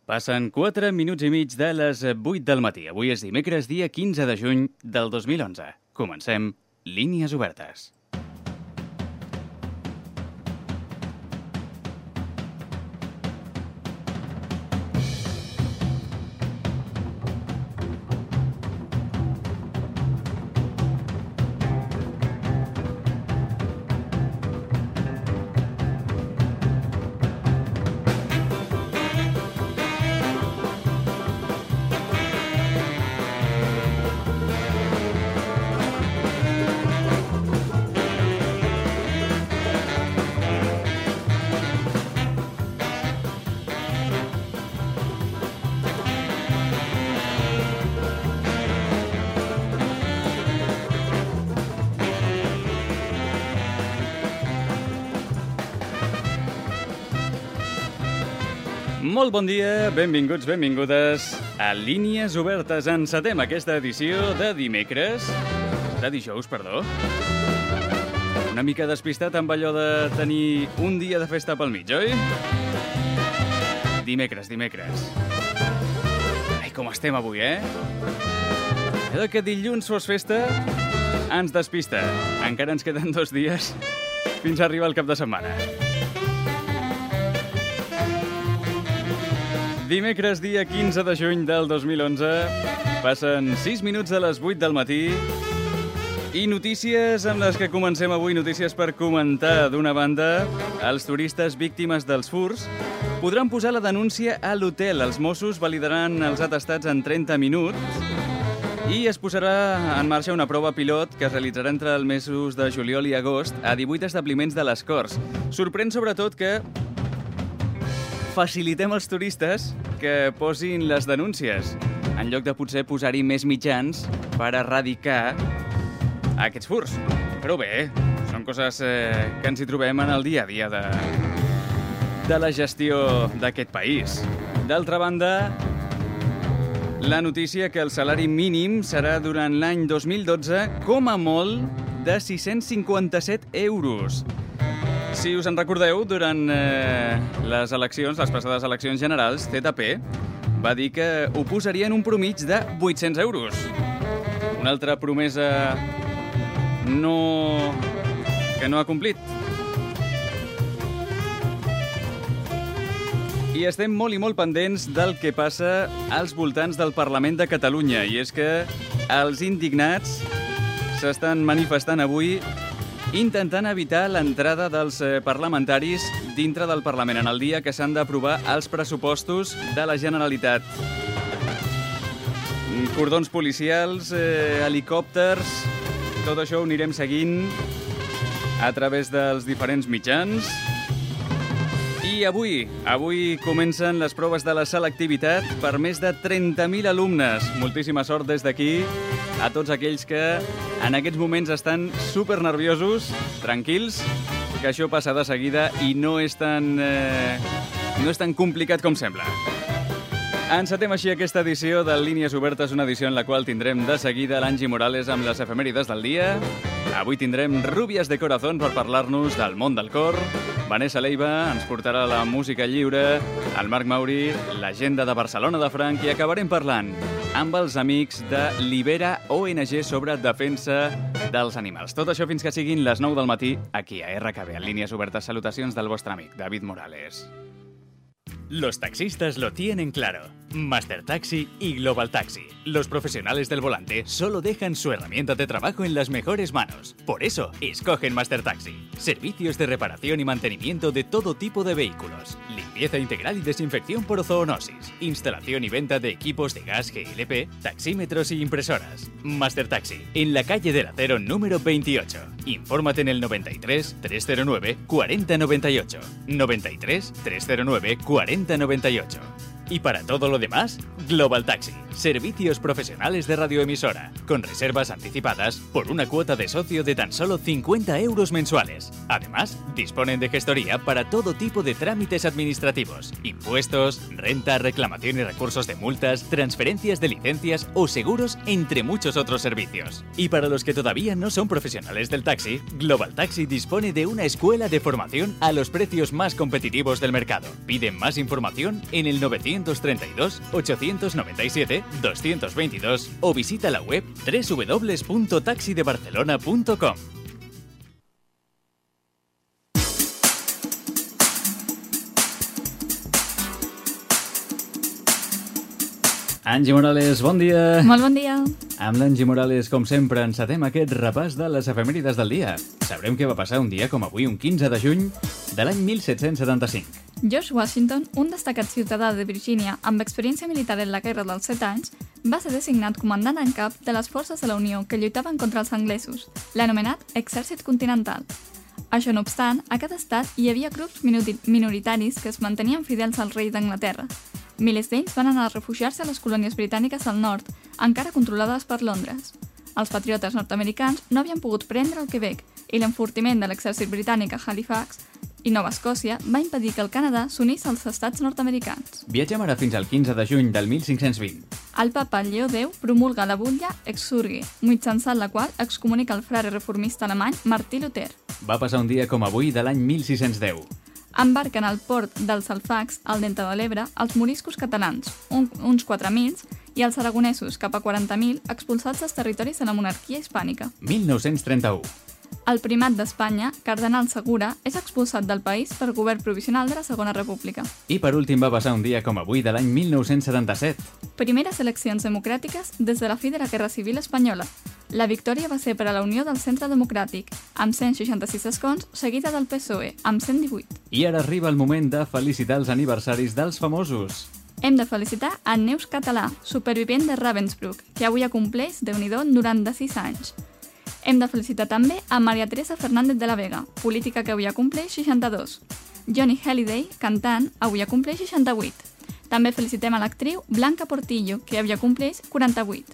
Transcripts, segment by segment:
Passen 4 minuts i mig de les 8 del matí. Avui és dimecres, dia 15 de juny del 2011. Comencem Línies Obertes. Molt bon dia, benvinguts, benvingudes a Línies Obertes. Encetem aquesta edició de dijous, perdó. Una mica despistat amb allò de tenir un dia de festa pel mig, oi? Dimecres. Ai, com estem avui, eh? Allò que dilluns fos festa ens despista. Encara ens queden 2 dies fins a arribar al cap de setmana. Dimecres, dia 15 de juny del 2011, passen 6 minuts de les 8 del matí i notícies amb les que comencem avui, notícies per comentar. D'una banda, els turistes víctimes dels furts podran posar la denúncia a l'hotel. Els Mossos validaran els atestats en 30 minuts i es posarà en marxa una prova pilot que es realitzarà entre els mesos de juliol i agost a 18 establiments de les Corts. Sorprèn sobretot que facilitem als turistes que posin les denúncies, en lloc de potser posar-hi més mitjans per erradicar aquests furts. Però bé, són coses que ens hi trobem en el dia a dia de la gestió d'aquest país. D'altra banda, la notícia que el salari mínim serà durant l'any 2012 com a molt de 657 euros. Si us en recordeu, durant les passades eleccions generals, ZP va dir que ho posaria en un promig de 800 euros. Una altra promesa que no ha complit. I estem molt i molt pendents del que passa als voltants del Parlament de Catalunya. I és que els indignats s'estan manifestant avui intentant evitar l'entrada dels parlamentaris dintre del Parlament en el dia que s'han d'aprovar els pressupostos de la Generalitat. Cordons policials, helicòpters, tot això ho anirem seguint a través dels diferents mitjans. I avui comencen les proves de la selectivitat per més de 30.000 alumnes. Moltíssima sort des d'aquí a tots aquells que en aquests moments estan super nerviosos, tranquils, que això passa de seguida i no és tan complicat com sembla. Encetem així aquesta edició de Línies Obertes, una edició en la qual tindrem de seguida l'Angie Morales amb les efemèrides del dia. Avui tindrem Rubias de Corazón per parlar-nos del món del cor. Vanessa Leiva ens portarà la música lliure, el Marc Mauri, l'agenda de Barcelona de Franc i acabarem parlant amb els amics de Libera ONG sobre defensa dels animals. Tot això fins que siguin les 9 del matí aquí a RKB, en Línies Obertes. Salutacions del vostre amic, David Morales. Los taxistas lo tienen claro. Master Taxi y Global Taxi. Los profesionales del volante solo dejan su herramienta de trabajo en las mejores manos. Por eso, escogen Master Taxi. Servicios de reparación y mantenimiento de todo tipo de vehículos. Limpieza integral y desinfección por zoonosis. Instalación y venta de equipos de gas GLP, taxímetros y impresoras. Master Taxi, en la calle del Acero número 28. Infórmate en el 93 309 4098. 93 309 4098. Y para todo lo demás, Global Taxi. Servicios profesionales de radioemisora, con reservas anticipadas por una cuota de socio de tan solo 50 euros mensuales. Además, disponen de gestoría para todo tipo de trámites administrativos, impuestos, renta, reclamación y recursos de multas, transferencias de licencias o seguros, entre muchos otros servicios. Y para los que todavía no son profesionales del taxi, Global Taxi dispone de una escuela de formación a los precios más competitivos del mercado. Piden más información en el 900 932 897 222 o visita la web www.taxidebarcelona.com. Angie Morales, bon dia. Molt bon dia. Amb l'Angie Morales, com sempre, encetem aquest repàs de les efemèrides del dia. Sabrem què va passar un dia com avui, un 15 de juny de l'any 1775. George Washington, un destacat ciutadà de Virgínia amb experiència militar en la Guerra dels 7 anys, va ser designat comandant en cap de les forces de la Unió que lluitaven contra els anglesos, l'anomenat Exèrcit Continental. Això no obstant, a cada estat hi havia grups minoritaris que es mantenien fidels al rei d'Anglaterra. Milers d'ells van anar a refugiar-se a les colònies britàniques al nord, encara controlades per Londres. Els patriotes nord-americans no havien pogut prendre el Quebec i l'enfortiment de l'exèrcit britànic a Halifax i Nova Escòcia va impedir que el Canadà s'unís als estats nord-americans. Viatgem ara fins al 15 de juny del 1520. El papa Lleó X promulga la butlla Exsurge, mitjançant la qual excomunica el frare reformista alemany Martí Luter. Va passar un dia com avui de l'any 1610. Embarquen al port dels Alfacs, al Delta de l'Ebre, els moriscos catalans, uns 4.000, i els aragonesos, cap a 40.000, expulsats dels territoris de la monarquia hispànica. 1931. El primat d'Espanya, Cardenal Segura, és expulsat del país per govern provisional de la Segona República. I per últim va passar un dia com avui de l'any 1977. Primeres eleccions democràtiques des de la fi de la Guerra Civil Espanyola. La victòria va ser per a la Unió del Centre Democràtic, amb 166 escons, seguida del PSOE, amb 118. I ara arriba el moment de felicitar els aniversaris dels famosos. Hem de felicitar a Neus Català, supervivent de Ravensbrück, que avui acompleix, Déu-n'hi-do, 96 anys. Hem de felicitar també a Maria Teresa Fernández de la Vega, política que avui acompleix 62. Johnny Hallyday, cantant, avui acompleix 68. També felicitem a l'actriu Blanca Portillo, que avui acompleix 48.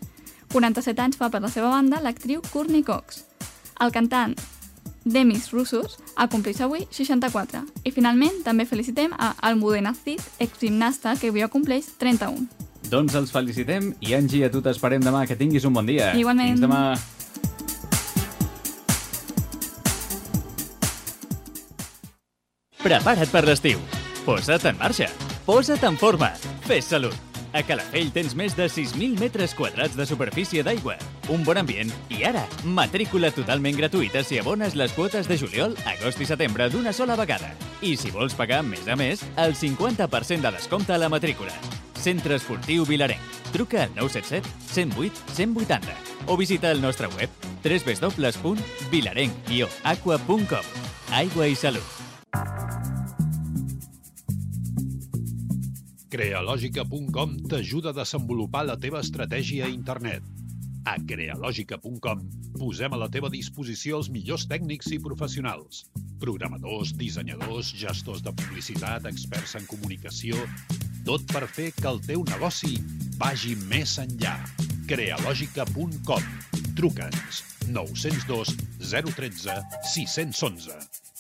47 anys fa per la seva banda l'actriu Courtney Cox. El cantant Demis Roussos acompleix avui 64. I finalment també felicitem a Almudena Cid, exgimnasta, que avui acompleix 31. Doncs els felicitem i Angie, a tu t'esperem demà. Que tinguis un bon dia. Igualment. Fins demà. Prepara't per l'estiu. Posa't en marxa. Posa't en forma. Fes salut. A Calafell tens més de 6.000 metres quadrats de superfície d'aigua, un bon ambient i ara, matrícula totalment gratuïta si abones les quotes de juliol, agost i setembre d'una sola vegada. I si vols pagar més a més, el 50% de descompte a la matrícula. Centre Esportiu Vilarenc. Truca al 977 108 180 o visita el nostre web www.vilarenc-aqua.com. Aigua i salut. Crealogica.com t'ajuda a desenvolupar la teva estratègia a internet. A Crealogica.com posem a la teva disposició els millors tècnics i professionals. Programadors, dissenyadors, gestors de publicitat, experts en comunicació... Tot per fer que el teu negoci vagi més enllà. Crealogica.com. Truca'ns 902 013 611.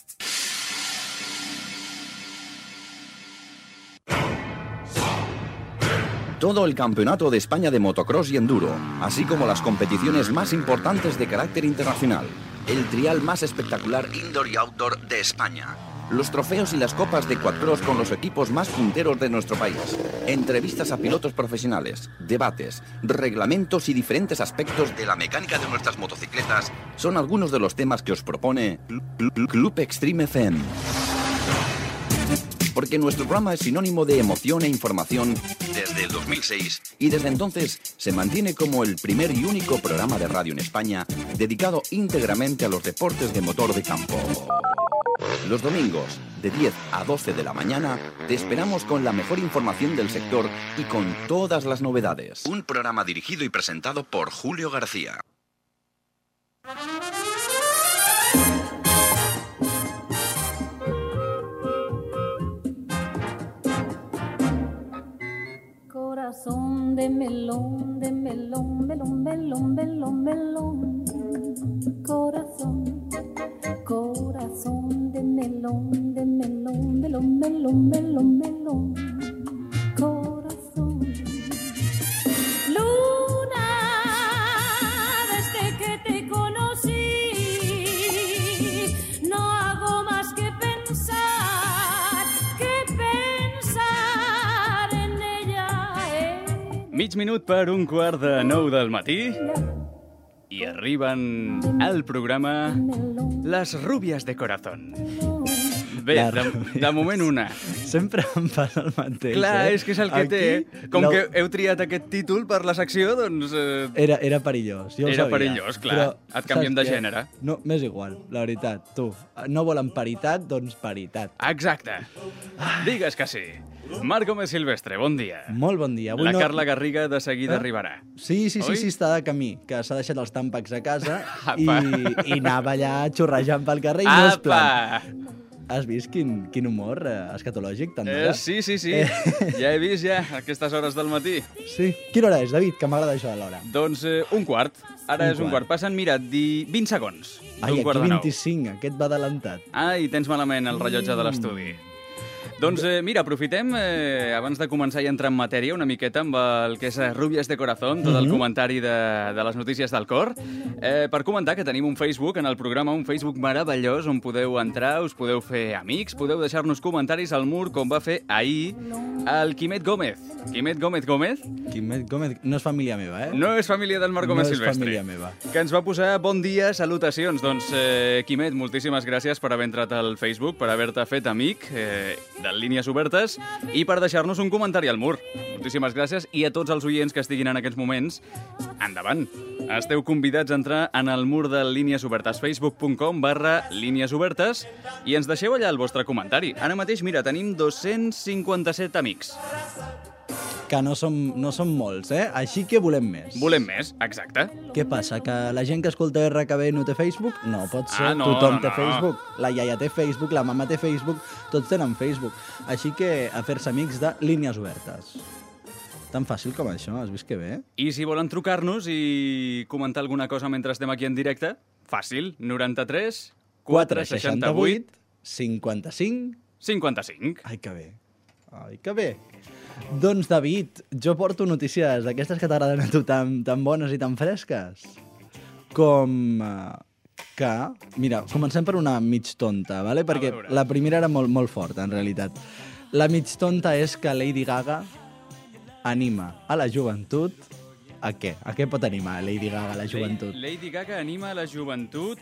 Todo el Campeonato de España de Motocross y Enduro, así como las competiciones más importantes de carácter internacional. El trial más espectacular indoor y outdoor de España. Los trofeos y las copas de quadcross con los equipos más punteros de nuestro país. Entrevistas a pilotos profesionales, debates, reglamentos y diferentes aspectos de la mecánica de nuestras motocicletas son algunos de los temas que os propone Club Extreme FM. Porque nuestro programa es sinónimo de emoción e información desde el 2006 y desde entonces se mantiene como el primer y único programa de radio en España dedicado íntegramente a los deportes de motor de campo. Los domingos, de 10 a 12 de la mañana, te esperamos con la mejor información del sector y con todas las novedades. Un programa dirigido y presentado por Julio García. Corazón de melón, melón, melón, melón, melón. Corazón, corazón de melón, melón, melón, melón, melón. Corazón. Luna, desde que te conocí, no hago más que pensar en Mig minut per 8:45 del matí i arriben al programa Les Rubias de Corazón. Bé, de moment una. Sempre em passa el mateix. Clar, és que és el que Aquí, té. Com que heu triat aquest títol per la secció, doncs... Era perillós, jo ho Era sabia. perillós, clar. Et canviem de gènere. No, m'és igual, la veritat. Tu, no volen paritat, doncs paritat. Exacte. Digues que sí. Marc Gómez Silvestre, bon dia. Molt bon dia. Avui La Carla Garriga de seguida arribarà. Sí, Oi? està de camí, que s'ha deixat els tàmpacs a casa i Apa. anava allà xorrejant pel carrer i no és plan. Apa! Has vist quin humor escatològic tan d'hora? Sí. Ja he vist ja a aquestes hores del matí. Sí. Quina hora és, David? Que m'agrada això de l'hora. Doncs un quart. Ara Un és un quart. quart. Passen, mira, 20 segons Ai, d'un quart aquí de 9. 25, aquest va adelantat. Ah, i tens malament el rellotge de l'estudi. Doncs mira, aprofitem, abans de començar i entrar en matèria, una miqueta amb el que és Rubias de Corazón, tot el comentari de les notícies del cor, per comentar que tenim un Facebook en el programa, un Facebook meravellós, on podeu entrar, us podeu fer amics, podeu deixar-nos comentaris al mur, com va fer ahir el Quimet Gómez. Quimet Gómez Gómez Quimet Gómez, no és família meva, eh? no és família del Marc Gómez No és Silvestre. família meva. Que ens va posar bon dia, salutacions. Doncs, Quimet, moltíssimes gràcies per haver entrat al Facebook, per haver-te fet amic de Línies Obertes i per deixar-nos un comentari al mur. Moltíssimes gràcies i a tots els oients que estiguin en aquests moments, endavant. Esteu convidats a entrar en el mur de Línies Obertes, facebook.com/Línies Obertes, i ens deixeu allà el vostre comentari. Ara mateix, mira, tenim 257 amics. Que no som molts, eh? Així que volem més. Volem més, exacte. Què passa, que la gent que escolta RKB no té Facebook? No, pot ser. no, Tothom té no. Facebook. La iaia té Facebook, la mama té Facebook, tots tenen Facebook. Així que a fer-se amics de Línies Obertes. Tan fàcil com això, has vist que bé? I si volen trucar-nos i comentar alguna cosa mentre estem aquí en directe, fàcil, 93 468 55... 55. Ai, que bé. Ai, que bé. Doncs, David, jo porto notícies d'aquestes que t'agraden a tu tan bones i tan fresques. Com que... Mira, comencem per una mig tonta, ¿vale? Perquè veure. la primera era molt forta, en realitat. La mig tonta és que Lady Gaga anima a la joventut a què? A què pot animar Lady Gaga a la joventut? Lady Gaga anima la joventut...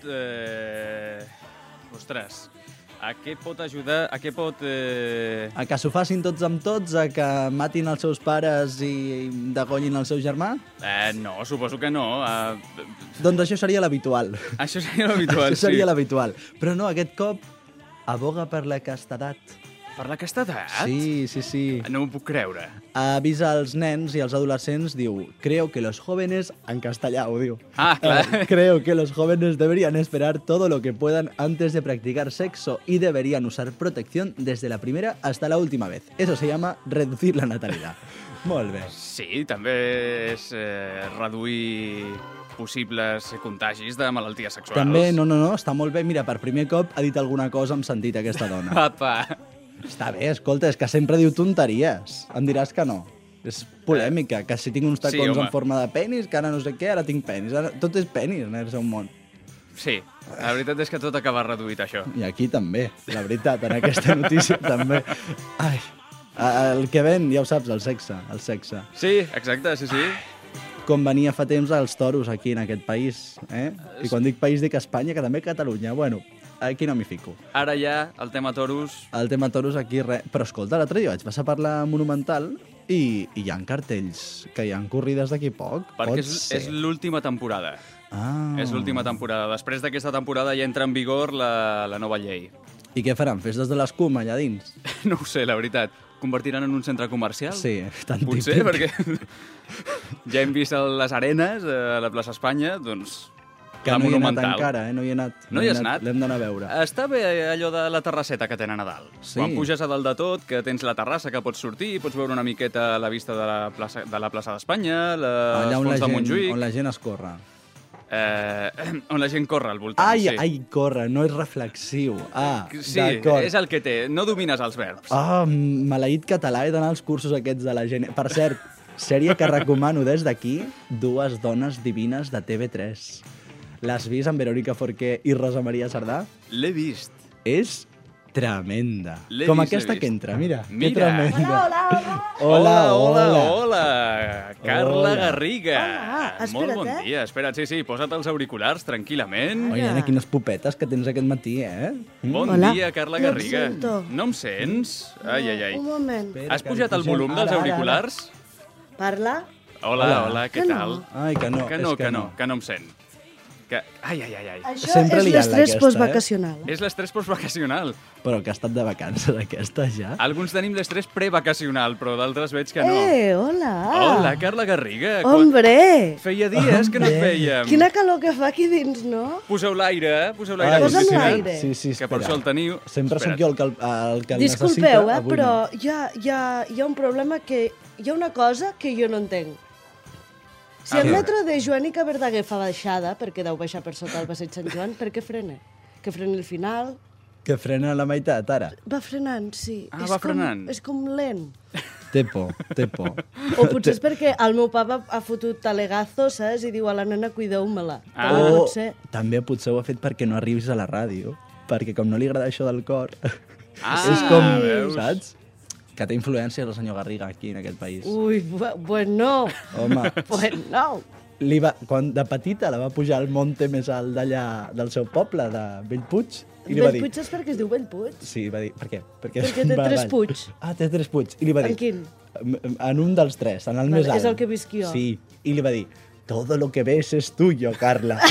Ostres, a què pot ajudar? A què pot... A que s'ho facin tots amb tots? A que matin els seus pares i degollin el seu germà? No, suposo que no. Doncs això seria l'habitual. Això seria l'habitual, Això seria sí. l'habitual. Però no, aquest cop aboga per la castedat. Per la castedat? Sí. No m'ho puc creure. Avisa als nens i als adolescents, diu, creo que los jóvenes, en castellà ho diu. Ah, clar. Creo que los jóvenes deberían esperar todo lo que puedan antes de practicar sexo y deberían usar protección desde la primera hasta la última vez. Eso se llama reducir la natalidad. Molt bé. Sí, també és reduir possibles contagis de malalties sexuals. També, no, està molt bé. Mira, per primer cop ha dit alguna cosa amb sentit aquesta dona. Apa. Està bé, escolta, és que sempre diu tonteries. Em diràs que no. És polèmica, que si tinc uns tacons home. en forma de penis, que ara no sé què, ara tinc penis. Ara, tot és penis en el seu món. Sí, la veritat és que tot acaba reduït, això. I aquí també, la veritat, en aquesta notícia també. Ai, el que ven, ja ho saps, el sexe. Sí, exacte, sí. Com venia fa temps als toros aquí en aquest país, eh? I quan dic país dic Espanya, que també Catalunya. Bueno, aquí no m'hi fico. Ara ja, el tema toros... El tema toros aquí, res. Però escolta, l'altre dia vaig passar per la Monumental i hi ha cartells que hi ha corrides d'aquí poc. Perquè Pot ser. és l'última temporada. Ah. És l'última temporada. Després d'aquesta temporada ja entra en vigor la nova llei. I què faran? Festes de l'escuma allà dins? No ho sé, la veritat. Convertiran en un centre comercial? Sí, tan Potser, típic. perquè ja hem vist les arenes a la plaça Espanya, doncs Que la no hi he anat Monumental. encara, no hi he anat. No hi has anat? L'hem d'anar a veure. Està bé allò de la terrasseta que tenen a dalt. Sí. Quan puges a dalt de tot, que tens la terrassa que pots sortir, pots veure una miqueta la vista de la plaça d'Espanya, Allà els ponts de Montjuïc, on la gent escorre. on la gent corre al voltant. Ai, sí. ai, corre, no és reflexiu. Ah, Sí, d'acord. és el que té. No domines els verbs. Ah, maleït català, he d'anar als cursos aquests de la gent. Per cert, sèrie que recomano des d'aquí, Dues dones divines de TV3. L'has vist amb Verónica Forqué i Rosa Maria Sardà? L'he vist. És tremenda. L'he Com vist, aquesta l'he que vist. entra, mira. Que Mira. tremenda. Hola. Carla Hola. Garriga. Hola, Molt espera't, bon dia. Espera't, sí, posa't els auriculars tranquil·lament. Oi, Anna, quines popetes que tens aquest matí, eh? Bon Hola. dia, Carla No et Garriga. sento. No em sents? Ai. Un moment. Has pujat el volum dels auriculars? Parla? Hola, què Que no. tal? Ai, que no, Que és no, que no. que no em sent. Que... Ai. Això Sempre és liant-la, l'estrès aquesta, postvacacional. És l'estrès postvacacional. Però que ha estat de vacances aquesta ja. Alguns tenim l'estrès prevacacional, però d'altres veig que no. Hola. Hola, Carla Garriga. Hombre! Feia dies que no et veiem. Quina calor que fa aquí dins, no? Poseu l'aire Posa'm condicionat. l'aire. Sí, Que per espera. això el teniu. Sempre Espera't. sóc jo el que el Disculpeu, necessita. Avui però no. hi ha un problema que... Hi ha una cosa que jo no entenc. Si A el veure. metro de Joanica Verdaguer fa baixada, perquè deu baixar per sota el passeig Sant Joan, per què frena? Que freni al final? Que frena a la meitat, ara. Va frenant, sí. Ah, va frenant. És com lent. Té por, té por. O potser és perquè el meu papa ha fotut talegazo, saps? I diu a la nena, cuideu-me-la. Ah. També O pot ser. també potser ho ha fet perquè no arribis a la ràdio. Perquè com no li agrada això del cor, Ah, és com, veus? saps? Que té influència el senyor Garriga aquí en aquest país. Ui, bueno, Home, bueno. quan de petita la va pujar al monte més alt d'allà del seu poble, de Bellpuig, i li va dir... Bellpuig és perquè es diu Bellpuig. Sí, va dir, per què? Perquè té va tres avall. Puigs. Ah, té tres Puigs. I li va dir... En quin? En un dels tres, en el Vale, més alt. és el que visc jo. Sí, i li va dir, todo lo que ves es tuyo, Carla.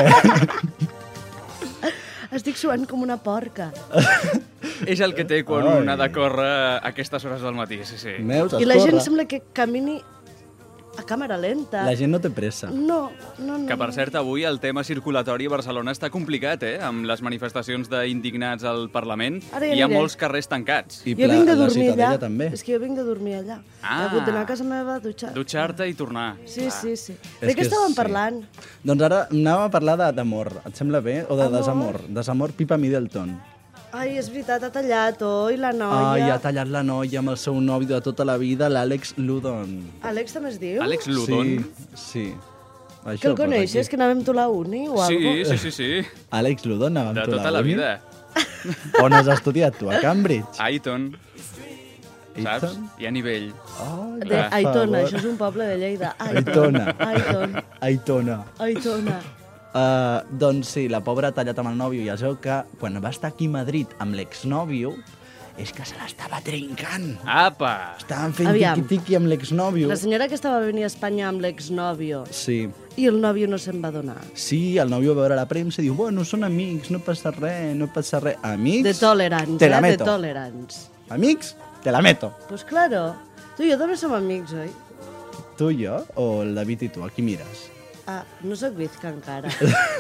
Estic suant com una porca. És el que té quan Ai. un ha de córrer a aquestes hores del matí, sí. Neus, I la gent escorre. sembla que camini a càmera lenta. La gent no té pressa. No. Que, per cert, avui el tema circulatori a Barcelona està complicat, Amb les manifestacions d'indignats al Parlament. Ara ja Hi ha aniré. molts carrers tancats. I Jo vinc de la dormir Ciutadella allà. també. És que jo vinc de dormir allà. Ah. He hagut d'anar a casa meva a dutxar. Dutxar-te i tornar. Sí. És De que què estàvem sí. parlant? Doncs ara anàvem a parlar d'amor. Et sembla bé? O de Amor? desamor. Desamor Pipa Middleton. Ai, és veritat, ha tallat, oi, la noia. Ai, ha tallat la noia amb el seu nòvio de tota la vida, l'Àlex Ludon. Àlex també es diu? Àlex Ludon. Sí. Això Que el posa coneixes, aquí. que anàvem tu a la uni o Sí, algo? sí. Àlex Ludon, anàvem De tu a tota la uni? vida. On has estudiat tu? A Cambridge? Aiton, saps? Eton? I a nivell. Ai, De per Aitona, favor. això és un poble de Lleida. Aitona. Aitona. Aitona. Doncs sí, la pobra ha tallat amb el nòvio i es veu que quan va estar aquí a Madrid amb l'exnòvio és que se l'estava trencant. Apa! Estaven fent Aviam. tiqui-tiqui amb l'exnòvio. La senyora que estava venint a Espanya amb l'exnòvio Sí. i el nòvio no se'n va donar. Sí, el nòvio va veure la premsa i diu, bueno, són amics, no passa res, no passa res. Amics? De tolerance, Te la de meto. tolerance. Amics? Te la meto. Pues claro, tu i jo també som amics, oi? Tu i jo? O el David i tu? A qui mires? Ah, no sóc bizca encara.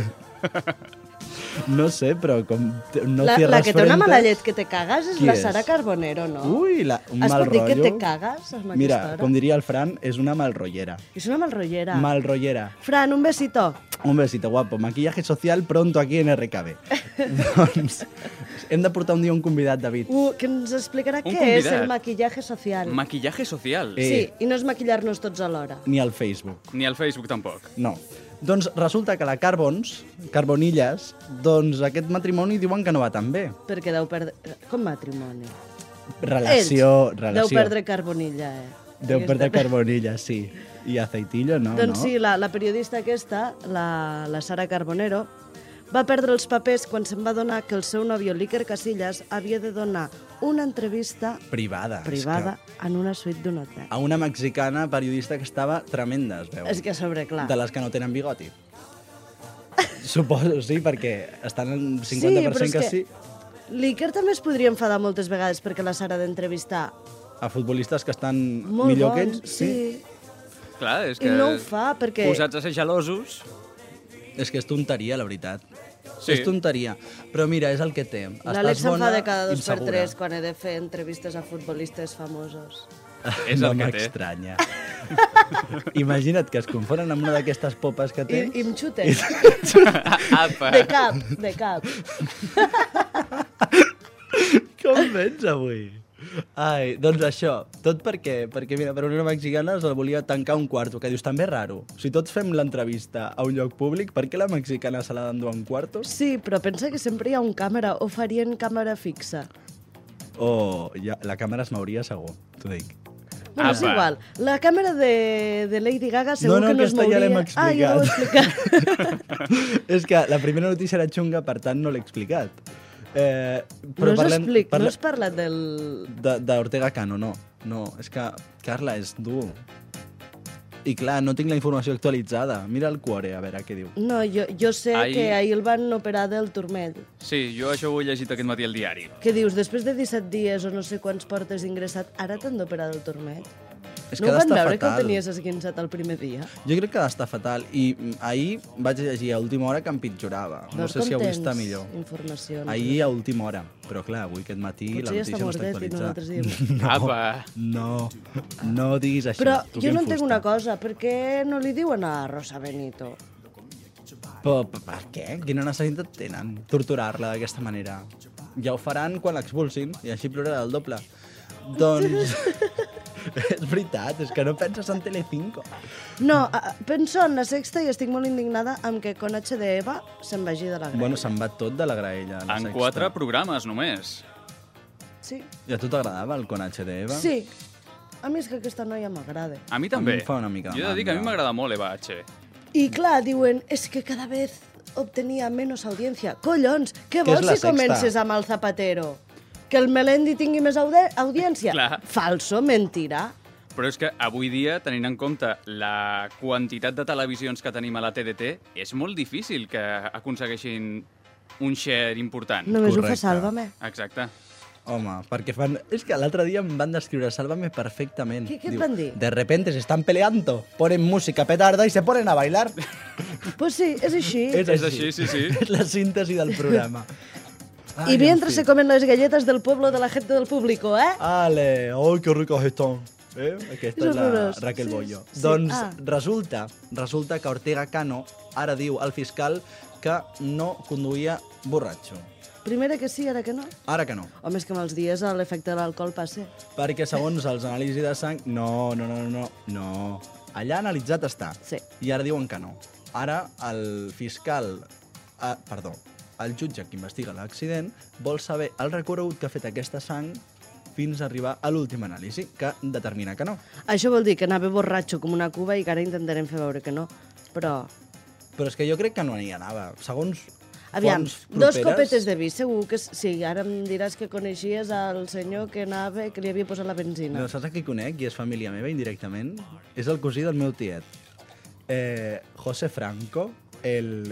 No sé, però com no La cierras que té una frentes- mala llet que te cagas és Qui la és? Sara Carbonero, no? Ui, un Es mal pot dir que rotllo. te cagas amb Mira, aquesta hora? com diria el Fran, és una malrollera. És una malrollera. Malrollera. Fran, un besito. Un besito, guapo. Maquillaje social pronto aquí en RKB. Doncs hem de portar un dia un convidat, David. Que ens explicarà Un què és convidat. el maquillaje social. Maquillaje social. Sí, i no és maquillar-nos tots alhora. Ni al Facebook. Ni al Facebook tampoc. No. Doncs resulta que la Carbonilles, doncs aquest matrimoni diuen que no va tan bé. Perquè deu perdre... Com matrimoni? Relació. Deu perdre carbonilla, Deu perdre Carbonilles, sí. I aceitillo, no? Doncs no? sí, la periodista aquesta, la Sara Carbonero, va perdre els papers quan se'n va donar que el seu nòvio, l'Iker Casillas, havia de donar una entrevista Privada. és privada en una suite d'un hotel. que a una mexicana periodista que estava tremenda, es veu. És que a sobre, clar. De les que no tenen bigoti. Suposo, sí, perquè estan en 50% però és que sí. l'Iker també es podria enfadar moltes vegades perquè la Sara ha d'entrevistar. A futbolistes que estan Molt millor que bons, ells. sí. Clar, és I que... no ho fa perquè... Posats a ser gelosos... És que és tonteria, la veritat. Sí. És tonteria. Però mira, és el que té. L'Àlex Estàs bona, s'enfada cada 2 per insegura. 3 quan he de fer entrevistes a futbolistes famosos. És no el que té. m'estranya. Imagina't que es confonen amb una d'aquestes popes que I tens. em xuten. Apa! De cap, de cap. Com vens avui? Ai, doncs això, tot perquè mira, per una mexicana se'l volia tancar un quarto, que dius, també és raro. Si tots fem l'entrevista a un lloc públic, per què la mexicana se l'ha d'endur a un quarto? Sí, però pensa que sempre hi ha un càmera, o farien càmera fixa. O la càmera es mouria segur, t'ho dic. Bueno, és igual. La càmera de Lady Gaga segur que no es aquesta mouria. ja l'hem explicat. Ah, ja l'heu explicat. És que la primera notícia era xunga, per tant no l'he explicat. No has parlat del... D'Ortega Cano, no. No, és que, Carla, és dur. I clar, no tinc la informació actualitzada. Mira el Cuore, a veure què diu. No, jo sé que ahir el van operar del turmell. Sí, jo això ho he llegit aquest matí al diari. Què dius? Després de 17 dies o no sé quants portes ingressat, ara t'han d'operar del turmell? És No que ho van veure fatal. que el tenies esguinçat el primer dia? Jo crec que ha d'estar fatal. I ahir vaig llegir a última hora que empitjorava. No Veus sé si com avui tens està millor. informació? No? Ahir a última hora. Però clar, avui aquest matí la Potser ja notícia està no està mordet i nosaltres diem... Apa! No diguis això. Però tu jo que no em entenc fusta. una cosa, per què no li diuen a Rosa Benito? Però per què? Quina necessitat tenen? Torturar-la d'aquesta manera. Ja ho faran quan l'expulsin i així plorarà el doble. Doncs... és veritat, és que no penses en Telecinco. No, penso en la Sexta i estic molt indignada amb que con H de Eva se'n vagi de la graella. Bueno, se'n va tot de la graella. la En Sexta. 4 programes, només. Sí. I a tu t'agradava el Conatge d'Eva? Sí. A mi és que aquesta noia m'agrada. A mi també. A mi em fa una mica de Jo he de dir que a mi mandra. m'agrada molt Eva H. I clar, diuen, és que cada vez obtenia menos audiencia. Collons, què Què és vols la si Sexta? comences amb el Zapatero? Que el Melendi tingui més audiència? Clar. Falso, mentira. Però és que avui dia, tenint en compte la quantitat de televisions que tenim a la TDT, és molt difícil que aconsegueixin un share important. Només ho Correcte. fa Sálvame. Exacte. Home, perquè fan... És que l'altre dia em van descriure Sálvame perfectament. Què et Diu, van dir? De repente se están peleando, ponen música petarda y se ponen a bailar. Pues sí, és així. És així, sí, sí. És la síntesi del programa. Y mientras se comen las galletas del pueblo de la gente del público, ¿eh? Ale, oi, que ricos están. Aquesta És és la horrorós. Raquel Sí, Bollo. sí. Doncs Ah. resulta que Ortega Cano ara diu al fiscal que no conduïa borratxo. Primera que sí, ara que no. Ara que no. Home, és que amb els dies l'efecte de l'alcohol passa. Perquè segons els anàlisis de sang... No. Allà analitzat està. Sí. I ara diuen que no. Ara el fiscal... Perdó, el jutge que investiga l'accident vol saber el recorregut que ha fet aquesta sang fins a arribar a l'última anàlisi, que determina que no. Això vol dir que anava borratxo com una cuba i que ara intentarem fer veure que no. Però, Però és que jo crec que no n'hi anava. Segons aviam, fonts dos properes- copetes de vi, segur que sí. Ara em diràs que coneixies al senyor que anava, que li havia posat la benzina. No, saps a qui conec? I és família meva, indirectament. És el cosí del meu tiet. José Franco, el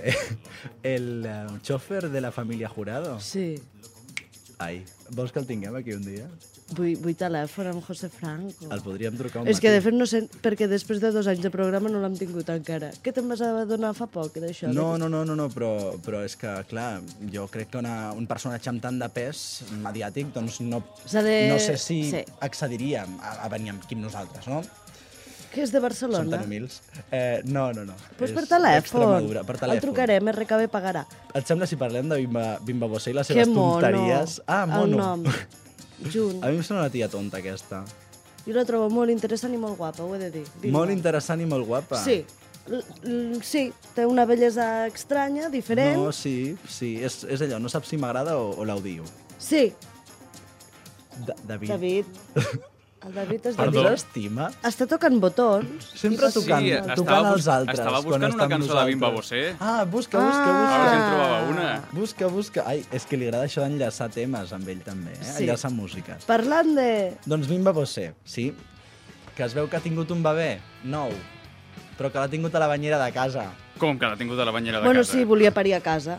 xòfer de la família Jurado. Sí. Ai, vols que el tinguem aquí un dia? Vull telèfon amb José Franco. El podríem trucar un És que, de matí. fet, no sé, perquè després de 2 anys de programa no l'hem tingut encara. Què te'n vas adonar fa poc, d'això? No, però és que, clar, jo crec que un personatge amb tant de pes mediàtic, doncs no sé si Sí. accediria a venir amb nosaltres, no? Que és de Som Barcelona? tan humils. No. Pues per És telèfon. d'Extremadura, per El telèfon. trucarem, RKB pagarà. Et sembla si parlem de Bimba Bosé i les Que seves mono. tonteries? Ah, mono. El nom. Junt. A mi em sembla una tia tonta, aquesta. Jo la trobo molt interessant i molt guapa, ho he de dir. Molt interessant i molt guapa. Sí. Sí, té una bellesa estranya, diferent. No, sí, és allò, no saps si m'agrada o l'odio. Sí, David. David. El David és Perdó. David. L'estima? Està tocant botons. Sempre tocant, Sí, tocant els altres. estava quan buscant una està amb cançó de Bimba nosaltres. Bosé. Ah, busca. A veure si en trobava una. Busca. Ai, és que li agrada això d'enllaçar temes amb ell també, Sí. enllaçar músiques. Parlant de... Doncs Bimba Bosé, sí, que es veu que ha tingut un bebè nou, però que l'ha tingut a la banyera de casa. Com que l'ha tingut a la banyera de Bueno, casa? sí, volia parir a casa.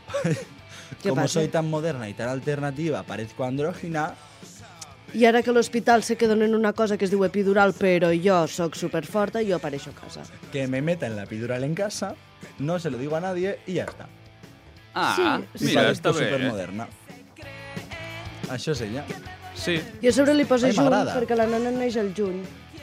Què Como passa? soy tan moderna y tan alternativa, parezco andrógina. I ara que a l'hospital sé que donen una cosa que es diu epidural, però jo sóc superforta, jo apareixo a casa. Que me metan la epidural en casa, no se lo digo a nadie y ya está. Ah, Sí, mira, parezco està bé. supermoderna. Això és ella. Sí. I a sobre li posa Ai, juny, m'agrada. perquè la nena neix al juny.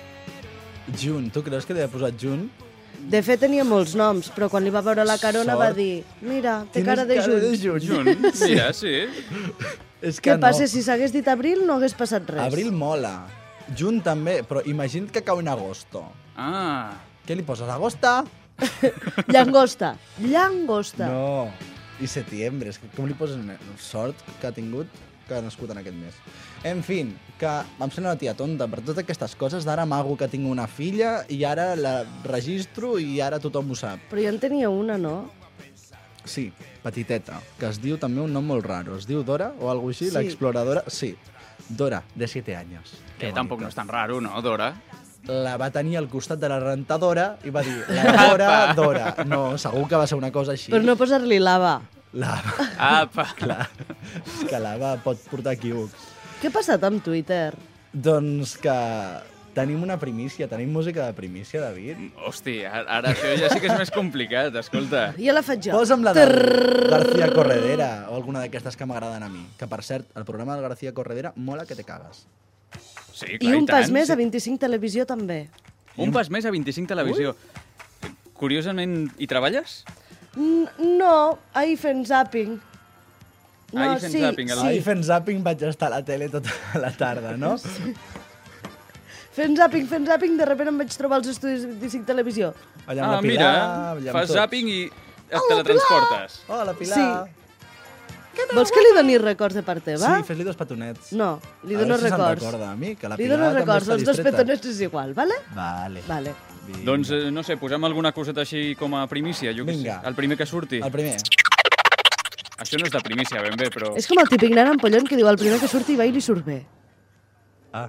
Jun, tu creus que li ha posat Jun? De fet, tenia molts noms, però quan li va veure la carona Sort. va dir mira, té Tienes cara de juny. Jun. Junt, mira, sí. És que Què passa? Si s'hagués dit abril no hagués passat res. Abril mola. Juny també, però imagina't que cau en agosto. Ah, Què li poses? Agosta? Llangosta. Llangosta. No. I setembre. És que com li poses sort que ha tingut que ha nascut en aquest mes. En fi, que em sembla una tia tonta per totes aquestes coses. D'ara amago que tinc una filla i ara la registro i ara tothom ho sap. Però ja en tenia una, no? Sí, petiteta, que es diu també un nom molt raro. Es diu Dora o alguna així, Sí. l'exploradora. Sí, Dora, de 7 anys. que tampoc no és tan raro, no, Dora? La va tenir al costat de la rentadora i va dir, la Dora, Dora. No, segur que va ser una cosa així. Per no posar-li lava. Lava, Apa! clar. És que lava pot portar equívocs. Què ha passat amb Twitter? Doncs que tenim una primícia, tenim música de primícia, David. Hosti, ara això ja sí que és més complicat, escolta. Ja la faig jo. Posa'm la de García Corredera o alguna d'aquestes que m'agraden a mi. Que, per cert, el programa del García Corredera mola que te cagues. Sí, I clar, un pas tant. més a 25 Televisió també. Un pas més a 25 Televisió. Curiosament, hi treballes? No, ahir fent zapping. Ahir fent zapping, el- Ahir fent zapping vaig estar a la tele tota la tarda, no? Fent zapping, de sobte em vaig trobar als estudis de 25 Televisió. Allà amb la Pilar, mira, allà amb fas tots. zapping i et teletransportes. Oh, la Pilar. Vols que li doni records de part teva? Sí, fes-li dos petonets. No, li A dono veure si se'n records. recorda a mi, que la Li Pilar dono també records, està els dos distreta. petonets és igual, vale? Vale. Vale. Vinga. Doncs, no sé, posem alguna coseta així com a primícia, jo què sé. Vinga. El primer que surti. El primer. Això no és de primícia, ben bé, però... És com el típic nen ampollon que diu el primer que surti va i li surt bé. Ah.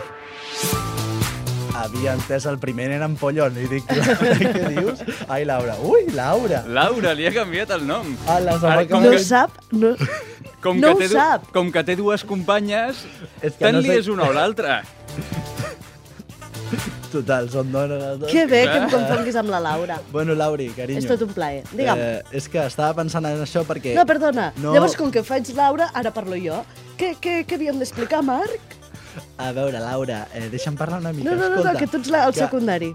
Havia entès el primer nen ampollon i dic, què dius? Ai, Laura. Ui, Laura. Laura, li ha canviat el nom. Ala, Ara, com No sap, no... Com No que ho sap. Com que té dues companyes, És que tant no li sé- és una o l'altra. Total, són dones les dues. Que bé que em confonguis amb la Laura. Bueno, Lauri, carinyo. És tot un plaer. Digue'm. És que estava pensant en això perquè... No, perdona. No. Llavors, com que faig Laura, ara parlo jo. Què havíem d'explicar, Marc? A veure, Laura, deixa'm parlar una mica. No, Escolta, que tu ets el secundari.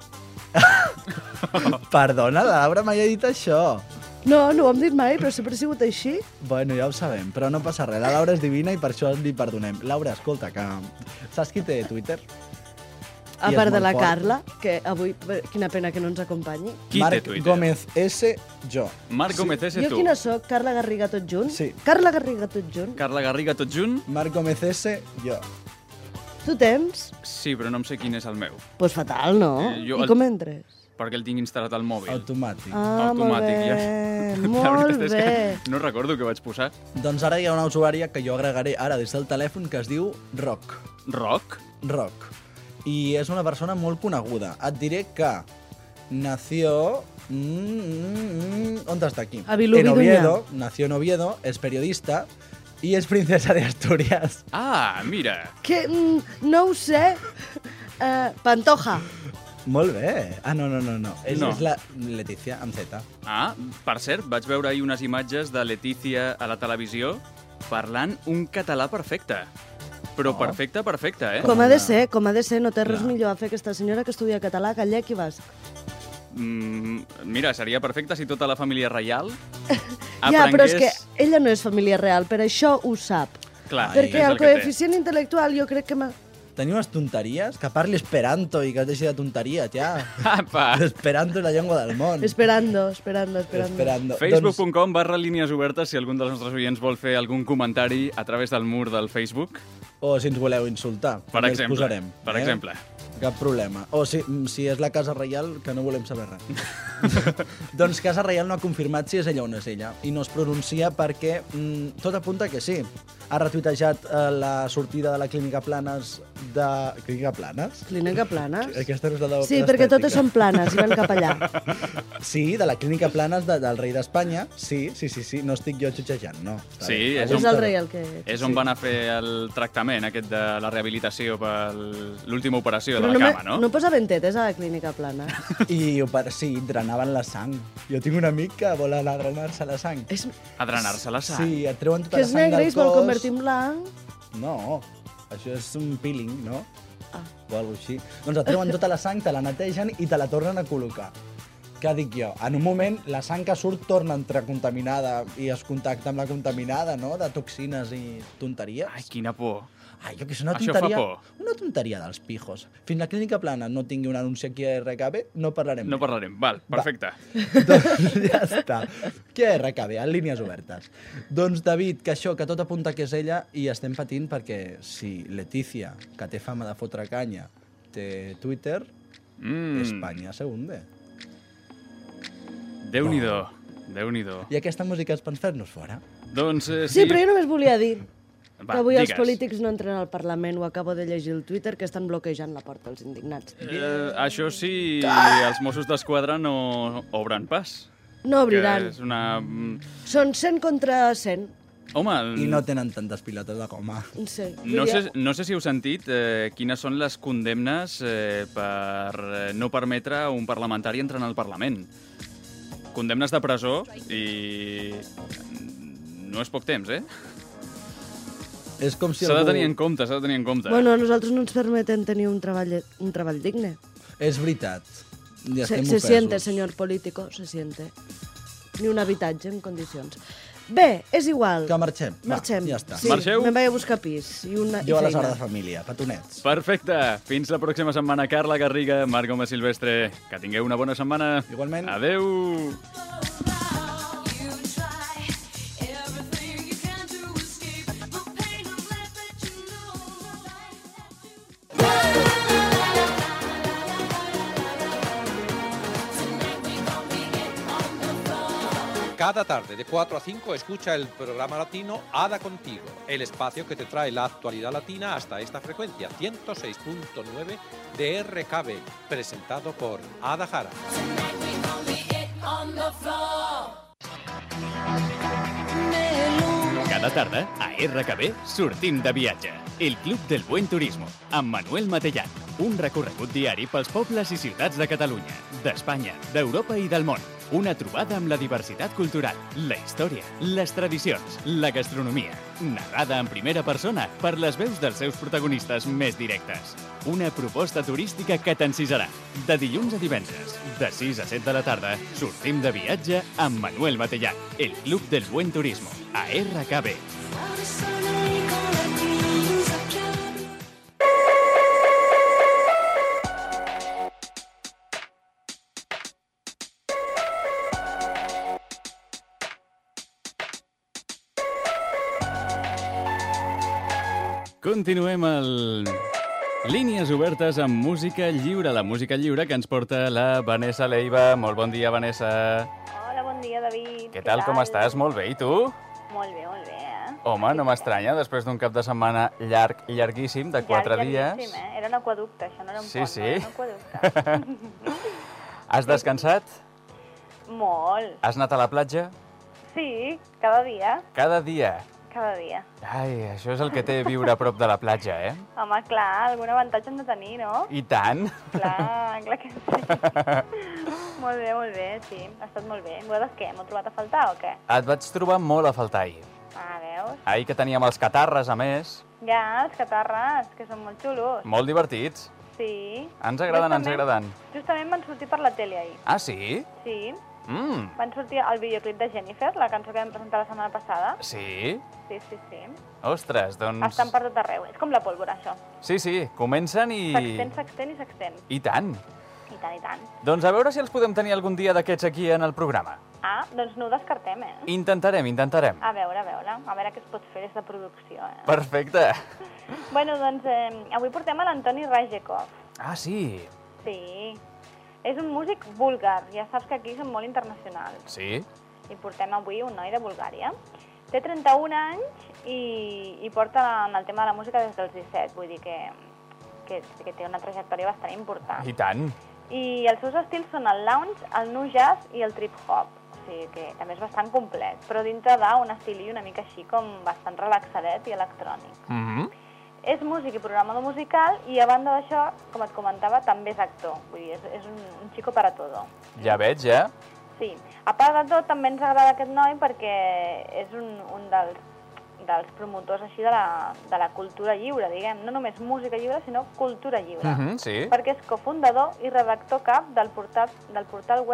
Perdona, la Laura mai ha dit això. No ho hem dit mai, però sempre ha sigut així. Bueno, ja ho sabem, però no passa res. La Laura és divina i per això li perdonem. Laura, escolta, que... Saps qui té Twitter? A I és part de molt la fort. Carla, que avui, quina pena que no ens acompanyi. Qui té Marc Twitter? Gómez S. Jo. Marc Gómez S. Jo tu. quina sóc? Carla Garriga tot junt? Sí. Carla Garriga tot junt? Carla Garriga tot junt? Marc Gómez S. Jo. Tu tens? Sí, però no em sé quin és el meu. Pues fatal, no? Jo I el- com entres? Perquè el tinc instal·lat al mòbil. Automàtic. Ah, Automàtic, molt ja. bé. La Molt veritat és bé. que no recordo què vaig posar. Doncs ara hi ha una usuària que jo agregaré ara des del telèfon que es diu Roc. Rock? Roc. I és una persona molt coneguda. Et diré que nació... On està aquí? A Vilobí En d'Onyar. Oviedo. Nació en Oviedo, és periodista i és princesa de Asturias. Ah, mira. Que no ho sé. Pantoja. Molt bé. Ah, no. És, No. és la Letícia, amb Z. Ah, per cert, vaig veure ahir unes imatges de Letícia a la televisió parlant un català perfecte. Però perfecte, eh? Com ha de ser, no té res millor a fer aquesta senyora que estudia català, gallec i basc. Mira, seria perfecte si tota la família reial Ja, però és aprengués... que ella no és família real, per això ho sap. Clar, Perquè és el el que té. coeficient intel·lectual jo crec que... Teniu unes tonteries? Que parli esperanto i que es deixi de tonteries, ja. Apa! Esperanto és la llengua del món. Esperando. Esperando. Facebook.com/línies obertes si algun dels nostres oients vol fer algun comentari a través del mur del Facebook. O si ens voleu insultar. Per també els exemple. posarem. Per exemple. Cap problema. O si és la Casa Reial, que no volem saber res. Doncs Casa Reial no ha confirmat si és ella o no és ella. I no es pronuncia perquè tot apunta que sí. Ha retuitejat la sortida de la Clínica Planes de... Clínica Planes? Clínica Planes? Aquesta no és la de Sí, perquè totes són planes i van cap allà. Sí, de la Clínica Planes del rei d'Espanya. Sí. No estic jo xutxejant, no. Sí, És el rei el que... És on van a fer el tractament aquest de la rehabilitació per l'última operació de Però la cama, no? no posaven tetes a la Clínica Planes. I sí, drenaven la sang. Jo tinc un amic que vol anar a drenar-se la sang. És... A drenar-se la sang. Sí, et treuen tota Que la és sang negre i del es vol cos. convertir en blanc. No, això és un peeling, no? Ah. O alguna així. Doncs et treuen tota la sang, te la netegen i te la tornen a col·locar. Què dic jo? En un moment, la sang que surt torna a entrar contaminada i es contacta amb la contaminada, no?, de toxines i tonteries. Ai, quina por. Ai, jo que sé, una Això tonteria... fa por. Una tonteria dels pijos. Fins la Clínica Plana no tingui un anunci aquí a RKB, no parlarem No més. parlarem. Val, perfecte. Doncs ja està. Què és RKB? En línies obertes. Doncs, David, que això, que tot apunta que és ella i estem patint perquè si Letícia, que té fama de fotre canya, té Twitter, Espanya se hunde. Déu-n'hi-do. Déu-n'hi-do. I aquesta música és per fer-nos fora? Doncs Sí, però jo només volia dir Va, que avui els digues. polítics no entren al Parlament. Ho acabo de llegir al Twitter, que estan bloquejant la porta als indignats. Això sí, els Mossos d'Esquadra no obren pas. No Que obriran. és una... Són 100 contra 100. Home, I no tenen tantes pilotes de goma. Sí. no sé si heu sentit quines són les condemnes per no permetre a un parlamentari entrar al Parlament. Condemnes de presó i... no és poc temps, És com si S'ha de algú... tenir en compte, s'ha de tenir en compte. Bueno, a nosaltres no ens permeten tenir un treball digne. És veritat. Ja estem Se ofesos. siente, señor político, se siente. Ni un habitatge en condicions. Bé, és igual. Que marxem. Marxem. Va, ja està. Sí, Marxeu? me'n vaig a buscar pis i una Jo i a les feina. hores de família, petonets. Perfecte. Fins la pròxima setmana. Carla Garriga, Marc Gómez Silvestre. Que tingueu una bona setmana. Igualment. Adeu. Cada tarde de 4 a 5 escucha el programa latino Ada Contigo, el espacio que te trae la actualidad latina hasta esta frecuencia, 106.9 de RKB, presentado por Ada Jara. Cada tarda, a RKB, sortim de viatge. El Club del Buen Turismo, amb Manuel Matellán. Un recorregut diari pels pobles i ciutats de Catalunya, d'Espanya, d'Europa i del món. Una trobada amb la diversitat cultural, la història, les tradicions, la gastronomia. Narrada en primera persona per les veus dels seus protagonistes més directes. Una proposta turística que t'encisarà. De dilluns a divendres, de 6 a 7 de la tarda, sortim de viatge amb Manuel Matellán. El Club del Buen Turismo, a RKB. Continuem el... Línies obertes amb música lliure, la música lliure que ens porta la Vanessa Leiva. Molt bon dia, Vanessa. Hola, bon dia, David. Què tal, com estàs? Molt bé, i tu? Molt bé, Home, no m'estranya, després d'un cap de setmana llarg, llarguíssim, de 4 dies. Llarguíssim, Era un aquaducte, això no era un Sí, pont, sí. era un aquaducte. Has descansat? Molt. Has anat a la platja? Sí, cada dia, Cada dia. cada dia. Ai, això és el que té viure a prop de la platja, eh? Home, clar, algun avantatge hem de tenir, no? I tant. Clar que sí. Molt bé, sí, ha estat molt bé. Vosaltres què, m'heu trobat a faltar o què? Et vaig trobar molt a faltar ahir. Ah, veus? Ahir que teníem els catarres, a més. Ja, els catarres, que són molt xulos. Molt divertits. Sí. Ens agraden, ens agraden. Justament van sortir per la tele ahir. Ah, sí? Sí. Mm. Van sortir el videoclip de Jennifer, la cançó que vam presentar la setmana passada. Sí? Sí. Ostres, doncs... Estan per tot arreu. És com la pólvora, això. Sí, comencen i... S'extén. I tant. I tant. Doncs a veure si els podem tenir algun dia d'aquests aquí en el programa. Ah, doncs no ho descartem, Intentarem. A veure què es pot fer des de producció, Perfecte. Bueno, doncs avui portem a l'Antoni Rajekov. Ah, sí? Sí. És un músic búlgar, ja saps que aquí som molt internacionals. Sí? I portem avui un noi de Bulgària. Té 31 anys i porta en el tema de la música des dels 17, vull dir que té una trajectòria bastant important. I tant. I els seus estils són el lounge, el nu jazz i el trip-hop, o sigui que també és bastant complet, però dintre d'un estil una mica així com bastant relaxadet i electrònic. És músic i programador musical i a banda d'això, com et comentava, també és actor, vull dir, és un chico para todo. Ja veig, ja. Sí, a part de tot també ens agrada aquest noi perquè és un dels promotors així de la cultura lliure, diguem, no només música lliure, sinó cultura lliure. Sí. Perquè és cofundador i redactor cap del portal web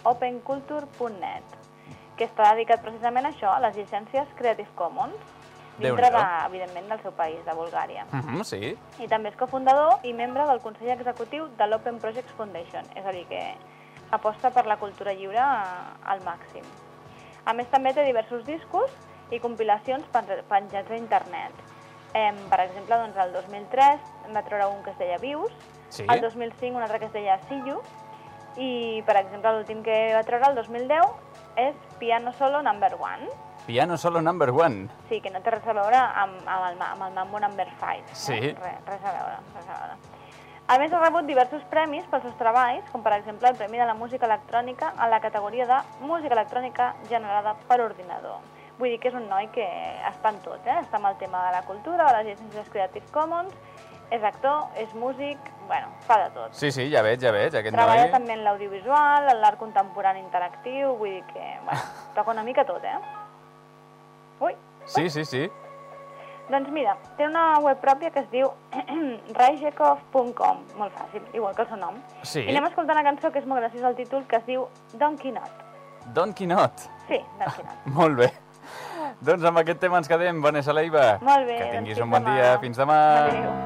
openculture.net, que està dedicat precisament a això, a les llicències Creative Commons, dintre, evidentment, del seu país, de Bulgària. Sí. I també és cofundador i membre del Consell Executiu de l'Open Projects Foundation, és a dir, que aposta per la cultura lliure al màxim. A més, també té diversos discos i compilacions penjats a internet. Per exemple, doncs, el 2003 va treure un que es deia Vius, el 2005 un altre que es deia See You, i, per exemple, l'últim que va treure el 2010 és Piano Solo No. 1. Piano Solo No. 1. Sí, que no té res a veure amb el Mambo No. 5. Sí. Res a veure. A més, ha rebut diversos premis pels seus treballs, com per exemple el Premi de la Música Electrònica en la categoria de Música Electrònica generada per ordinador. Vull dir que és un noi que està en tot, està amb el tema de la cultura, de les llicències Creative Commons, és actor, és músic, bueno, fa de tot. Sí, ja veig, aquest Treballa noi. també en l'audiovisual, en l'art contemporani interactiu, vull dir que, bueno, toca una mica tot, Ui. Sí. Doncs mira, té una web pròpia que es diu rajekov.com, molt fàcil, igual que el seu nom. Sí. I anem a escoltar una cançó que és molt graciosa el títol, que es diu Don Quixote. Don Quixote? Sí, Don Quixote. Molt bé. Doncs amb aquest tema ens quedem. Vanessa Leiva. Molt bé. Que tinguis doncs un bon dia. Fins demà. Adéu.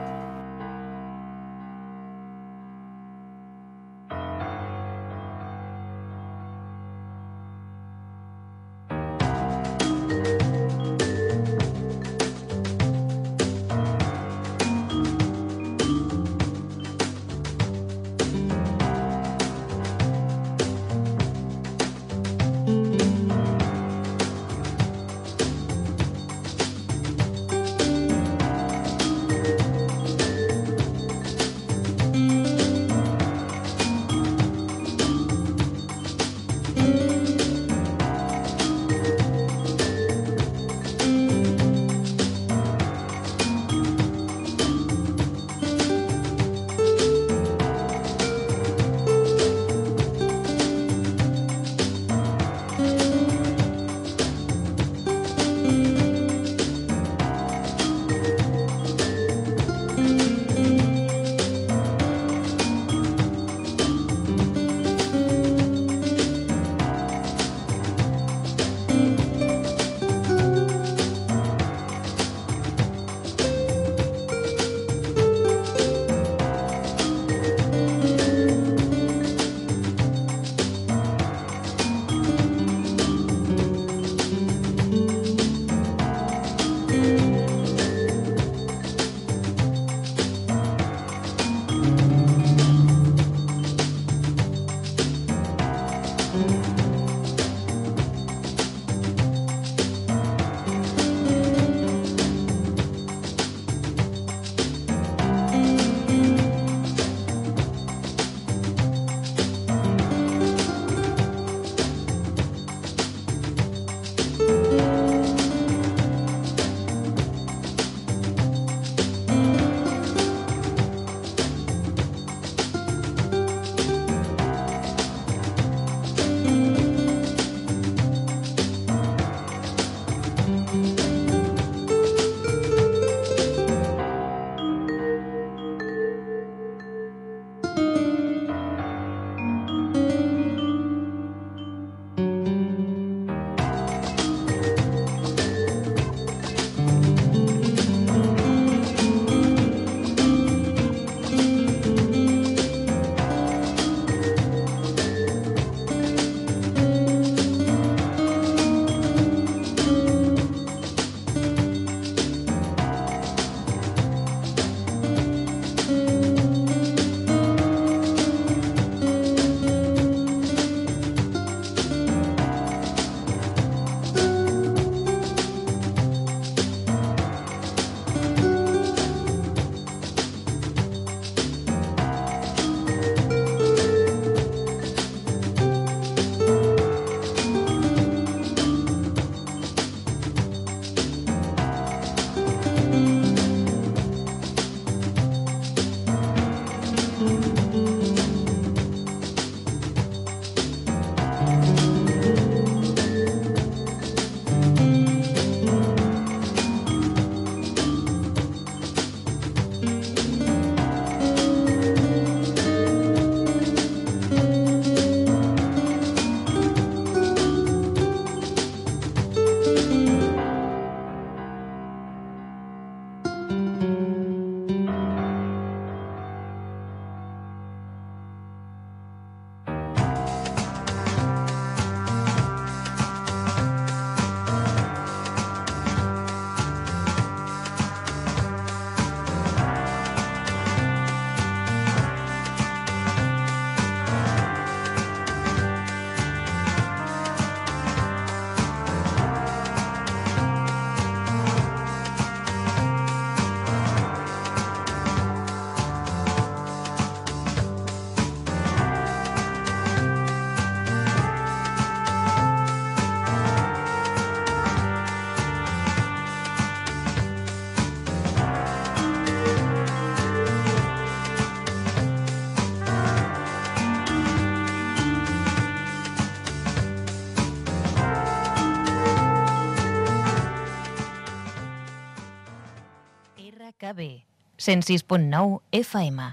106.9 FM.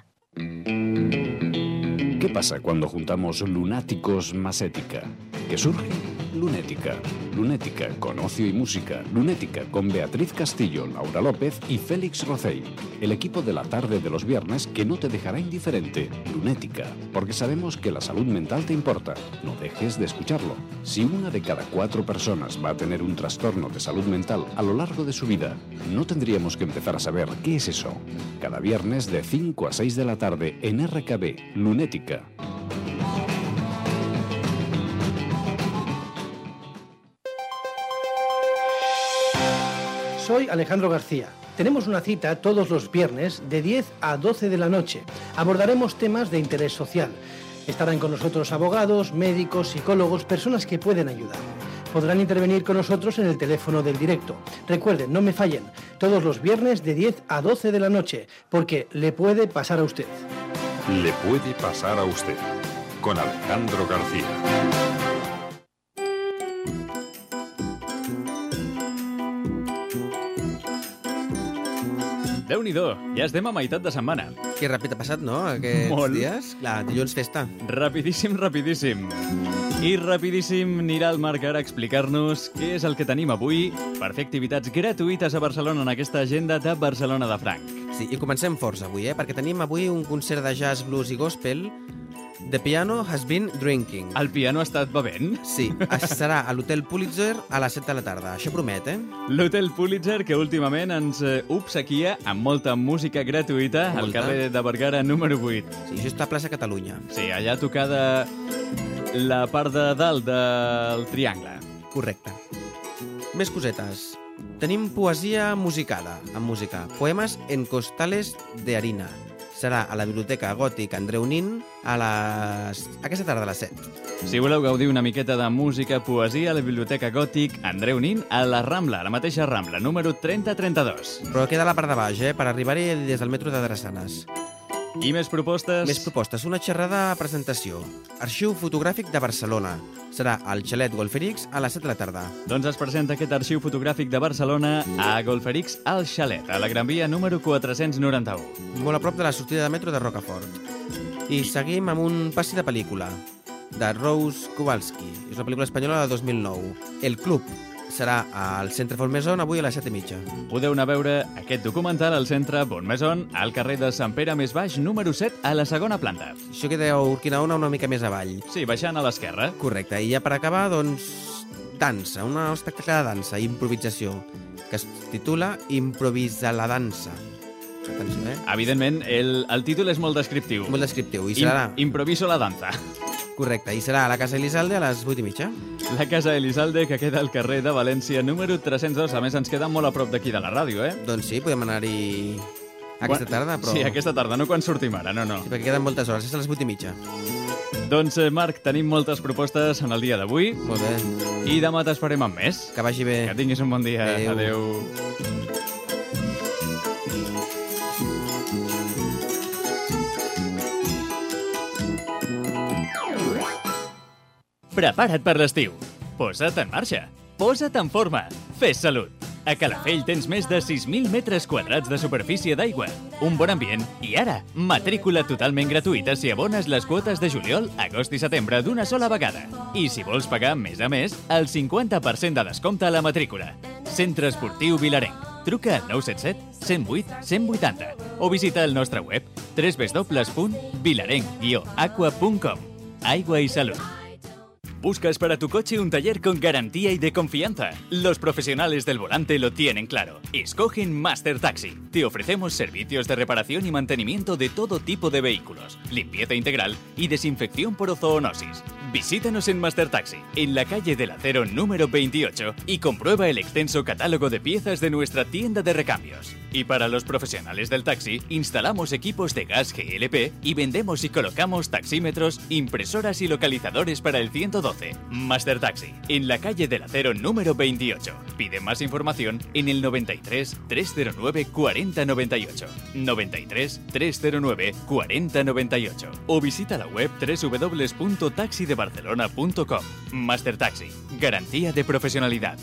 ¿Qué pasa cuando juntamos lunáticos más ética? ¿Qué surge? Lunética. Lunética con ocio y música. Lunética con Beatriz Castillo, Laura López y Félix Rocey. El equipo de la tarde de los viernes que no te dejará indiferente. Lunética. Porque sabemos que la salud mental te importa. No dejes de escucharlo. Si una de cada 4 personas va a tener un trastorno de salud mental a lo largo de su vida, no tendríamos que empezar a saber qué es eso. Cada viernes de 5 a 6 de la tarde en RKB. Lunética. Soy Alejandro García. Tenemos una cita todos los viernes de 10 a 12 de la noche. Abordaremos temas de interés social. Estarán con nosotros abogados, médicos, psicólogos, personas que pueden ayudar. Podrán intervenir con nosotros en el teléfono del directo. Recuerden, no me fallen, todos los viernes de 10 a 12 de la noche, porque le puede pasar a usted. Le puede pasar a usted, con Alejandro García. Déu-n'hi-do, ja estem a meitat de setmana. Que ràpid ha passat, no, aquests dies? Clar, dilluns festa. Rapidíssim, rapidíssim. I rapidíssim anirà el Marc ara a explicar-nos què és el que tenim avui per fer activitats gratuïtes a Barcelona en aquesta agenda de Barcelona de Franc. Sí, i comencem forts avui, perquè tenim avui un concert de jazz, blues i gospel. The Piano Has Been Drinking. El piano ha estat bevent? Sí, serà a l'Hotel Pulitzer a les 7 de la tarda. Això promet, L'Hotel Pulitzer, que últimament ens obsequia amb molta música gratuïta al carrer de Bergara número 8. Sí, això està a plaça Catalunya. Sí, allà tocada la part de dalt del triangle. Correcte. Més cosetes. Tenim poesia musicada, amb música. Poemes en costales de harina. Serà a la Biblioteca Gòtic Andreu Nin aquesta tarda a les 7. Si voleu gaudir una miqueta de música, poesia, a la Biblioteca Gòtic Andreu Nin a la Rambla, la mateixa Rambla, número 3032. Però queda a la part de baix, per arribar-hi des del metro de Drassanes. I més propostes? Més propostes. Una xerrada presentació. Arxiu fotogràfic de Barcelona. Serà al Xalet Golferix a les 7 de la tarda. Doncs es presenta aquest arxiu fotogràfic de Barcelona a Golferix al Xalet, a la Gran Via número 491. Molt a prop de la sortida de metro de Rocafort. I seguim amb un passi de pel·lícula de Rose Kowalski. És una pel·lícula espanyola de 2009. El Club. Serà al Centre Bonmaison avui a les 7:30. Podeu anar a veure aquest documental al Centre Bonmaison, al carrer de Sant Pere més baix, número 7, a la segona planta. Això queda a Urquinaona una mica més avall. Sí, baixant a l'esquerra. Correcte. I ja per acabar, doncs, dansa, un espectacle de dansa, improvisació, que es titula Improvisa la dansa. Atenció, Evidentment, el títol és molt descriptiu. Molt descriptiu. I serà... Improviso la danza. Correcte, i serà a la Casa Elizalde a les 8:30. La Casa Elizalde, que queda al carrer de València, número 302. A més, ens queda molt a prop d'aquí de la ràdio, Doncs sí, podem anar-hi aquesta tarda, però... Sí, aquesta tarda, no quan sortim ara, no. Sí, perquè queden moltes hores, és a les 8:30. Doncs, Marc, tenim moltes propostes en el dia d'avui. Molt bé. I demà t'esperem amb més. Que vagi bé. Que tinguis un bon dia. Adéu. Prepara't per l'estiu. Posa't en marxa. Posa't en forma. Fes salut. A Calafell tens més de 6.000 metres quadrats de superfície d'aigua, un bon ambient i ara, matrícula totalment gratuïta si abones les quotes de juliol, agost i setembre d'una sola vegada. I si vols pagar més a més, el 50% de descompte a la matrícula. Centre Esportiu Vilarenc. Truca al 977 108 180 o visita el nostre web www.vilarenc-aqua.com. Aigua y salud. ¿Buscas para tu coche un taller con garantía y de confianza? Los profesionales del volante lo tienen claro. Escogen Master Taxi. Te ofrecemos servicios de reparación y mantenimiento de todo tipo de vehículos, limpieza integral y desinfección por ozoonosis. Visítanos en Master Taxi, en la calle del Acero número 28 y comprueba el extenso catálogo de piezas de nuestra tienda de recambios. Y para los profesionales del taxi, instalamos equipos de gas GLP y vendemos y colocamos taxímetros, impresoras y localizadores para el 112. Master Taxi, en la calle del Acero número 28. Pide más información en el 93 309 4098. 93 309 4098. O visita la web www.taxidebarcelona.com. Master Taxi, garantía de profesionalidad.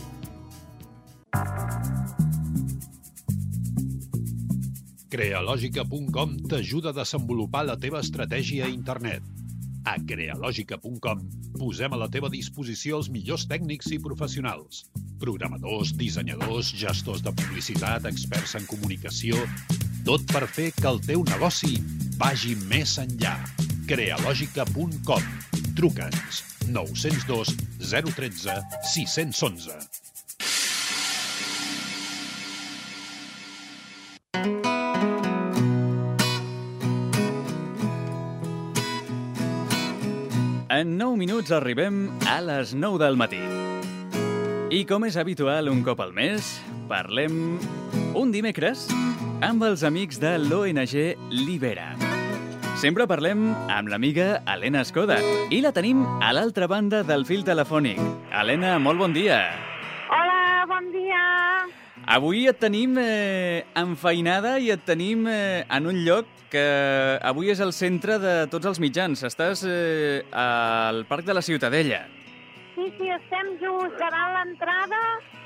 Crealogica.com t'ajuda a desenvolupar la teva estratègia a internet. A Crealogica.com posem a la teva disposició els millors tècnics i professionals. Programadors, dissenyadors, gestors de publicitat, experts en comunicació... Tot per fer que el teu negoci vagi més enllà. Crealogica.com. Truca'ns 902 013 611. En 9 minuts arribem a les 9 del matí. I com és habitual un cop al mes, parlem un dimecres amb els amics de l'ONG Libera. Sempre parlem amb l'amiga Helena Escoda i la tenim a l'altra banda del fil telefònic. Helena, molt bon dia. Hola, bon dia. Avui et tenim enfeinada i et tenim en un lloc que avui és el centre de tots els mitjans. Estàs al Parc de la Ciutadella. Sí, estem just davant l'entrada.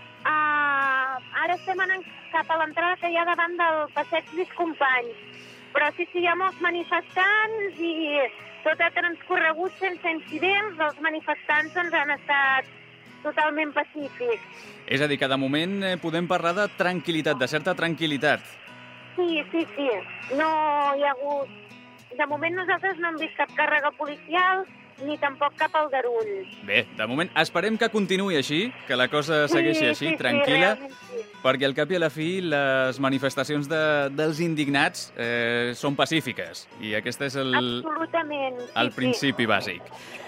Ara estem anant cap a l'entrada que hi ha davant del Passeig dels Companys. Però sí, hi ha molts manifestants i tot ha transcorregut sense incidents. Els manifestants han estat totalment pacífics. És a dir, que de moment podem parlar de tranquil·litat, de certa tranquil·litat. Sí. No hi ha hagut... De moment nosaltres no hem vist cap càrrega policial ni tampoc cap aldarull. Bé, de moment esperem que continuï així, que la cosa segueixi així, tranquil·la, perquè al cap i a la fi les manifestacions dels indignats són pacífiques, i aquest és el principi bàsic.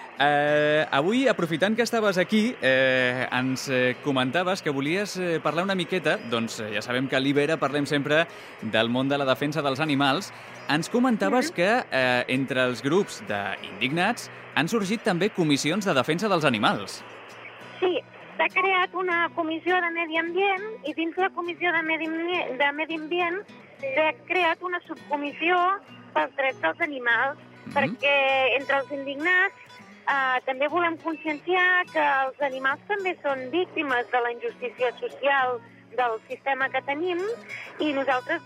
Avui, aprofitant que estaves aquí, ens comentaves que volies parlar una miqueta, doncs ja sabem que a Libera parlem sempre del món de la defensa dels animals. Ens comentaves que entre els grups d'indignats han sorgit també comissions de defensa dels animals. Sí, s'ha creat una comissió de medi ambient i dins la comissió de medi ambient s'ha creat una subcomissió pels drets dels animals, perquè entre els indignats també volem conscienciar que els animals també són víctimes de la injustícia social del sistema que tenim i nosaltres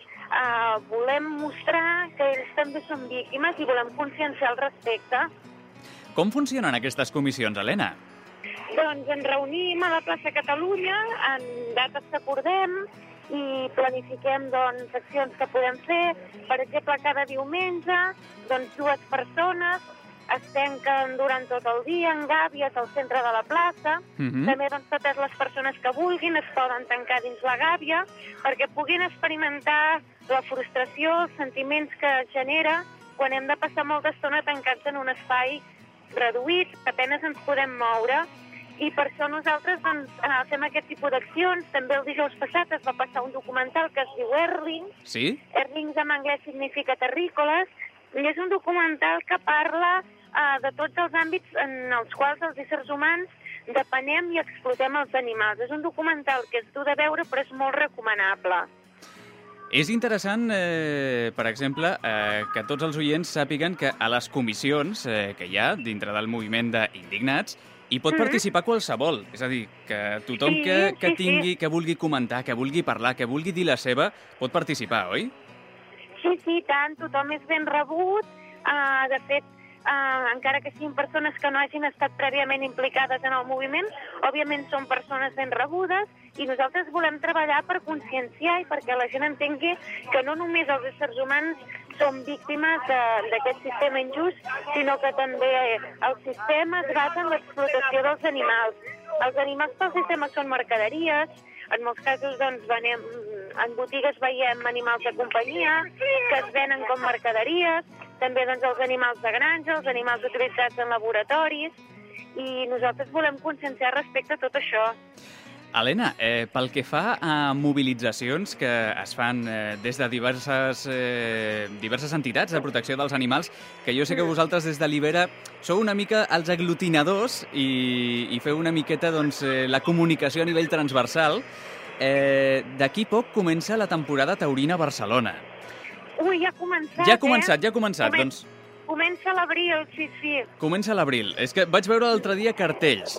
volem mostrar que ells també són víctimes i volem conscienciar al respecte. Com funcionen aquestes comissions, Helena? Doncs ens reunim a la plaça Catalunya en dates que acordem i planifiquem accions que podem fer. Per exemple, cada diumenge 2 persones es tanquen durant tot el dia en gàbies al centre de la plaça. També totes les persones que vulguin es poden tancar dins la gàbia perquè puguin experimentar la frustració, els sentiments que genera quan hem de passar molta estona tancats en un espai reduït, que apenas ens podem moure. I per això nosaltres fem aquest tipus d'accions. També el dijous passat es va passar un documental que es diu Erlings. Sí? Erlings en anglès significa terrícoles. I és un documental que parla de tots els àmbits en els quals els éssers humans depenem i explotem els animals. És un documental que és dur de veure, però és molt recomanable. És interessant, per exemple, que tots els oients sàpiguen que a les comissions que hi ha dintre del moviment d'indignats hi pot participar qualsevol. És a dir, que tothom que vulgui comentar, que vulgui parlar, que vulgui dir la seva, pot participar, oi? Sí, tant. Tothom és ben rebut. De fet, encara que siguin persones que no hagin estat prèviament implicades en el moviment, òbviament són persones ben rebudes i nosaltres volem treballar per conscienciar i perquè la gent entengui que no només els éssers humans som víctimes d'aquest sistema injust, sinó que també el sistema es basa en l'explotació dels animals. Els animals pel sistema són mercaderies, en molts casos en botigues veiem animals de companyia que es venen com mercaderies, també els animals de granja, els animals utilitzats en laboratoris, i nosaltres volem conscienciar respecte a tot això. Helena, pel que fa a mobilitzacions que es fan des de diverses entitats de protecció dels animals, que jo sé que vosaltres des de Libera sou una mica els aglutinadors i feu una miqueta la comunicació a nivell transversal, d'aquí poc comença la temporada taurina a Barcelona. Ui, ja ha començat, Ja ha començat. Comença a l'abril, sí. Comença a l'abril. És que vaig veure l'altre dia cartells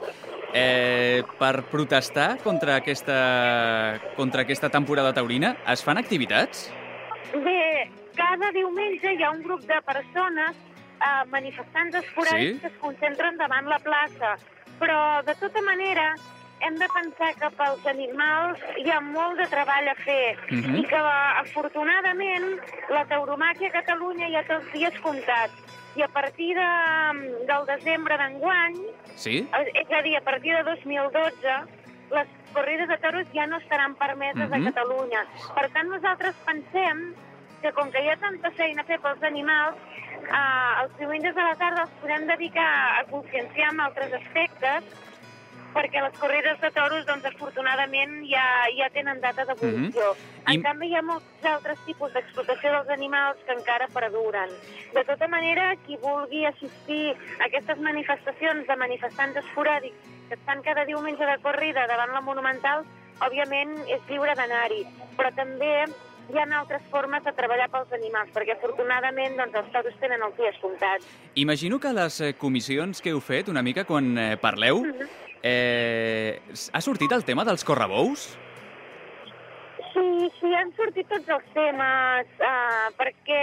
per protestar contra aquesta temporada taurina. Es fan activitats? Bé, cada diumenge hi ha un grup de persones, manifestants esporàdics, que es concentren davant la plaça. Però, de tota manera, hem de pensar que pels animals hi ha molt de treball a fer i que, afortunadament, la tauromàquia a Catalunya ja té els dies comptats. I a partir del desembre d'enguany, és a dir, a partir de 2012, les corrides de toros ja no estaran permeses a Catalunya. Per tant, nosaltres pensem que, com que hi ha tanta feina a fer pels animals, els diumenges a la tarda els podem dedicar a conscienciar en altres aspectes, perquè les corrides de toros, doncs, afortunadament, ja tenen data d'evolució. En canvi, hi ha molts altres tipus d'explotació dels animals que encara perduren. De tota manera, qui vulgui assistir a aquestes manifestacions de manifestants esporàdics que es fan cada diumenge de corrida davant la Monumental, òbviament és lliure d'anar-hi. Però també hi ha altres formes de treballar pels animals, perquè afortunadament doncs, els toros tenen els dies comptats. Imagino que les comissions que heu fet, una mica quan parleu, ha sortit el tema dels correbous? Sí, han sortit tots els temes, perquè,